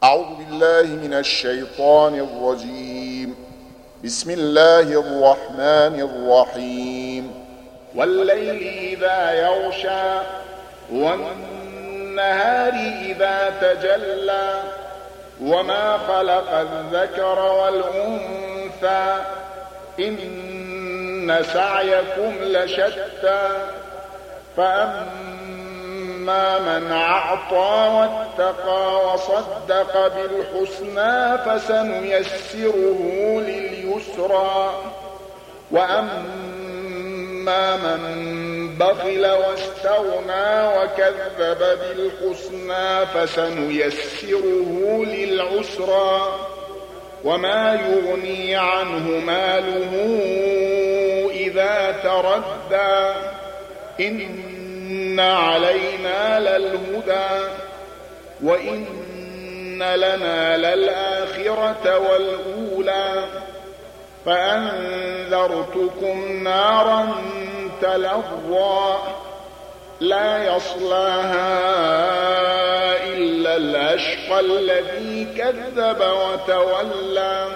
أعوذ بالله من الشيطان الرجيم. بسم الله الرحمن الرحيم. والليل إذا يغشى والنهار إذا تجلى وما خلق الذكر والأنثى إن سعيكم لشتى فأما من أعطى واتقى وصدق بالحسنى فسنيسره لليسرى وأما من بخل واستغنى وكذب بالحسنى فسنيسره للعسرى وما يغني عنه ماله إذا تردى إن علينا للهدى وإن لنا للآخرة والأولى فأنذرتكم نارا تلظى لا يصلاها إلا الأشقى الذي كذب وتولى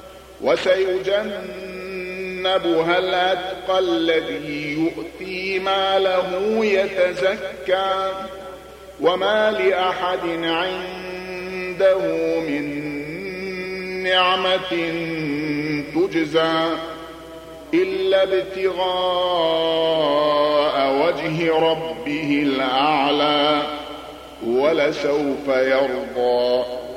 وسيجنبها الأتقى الذي يؤتي ماله يتزكى وما لأحد عنده من نعمة تجزى إلا ابتغاء وجه ربه الأعلى ولسوف يرضى.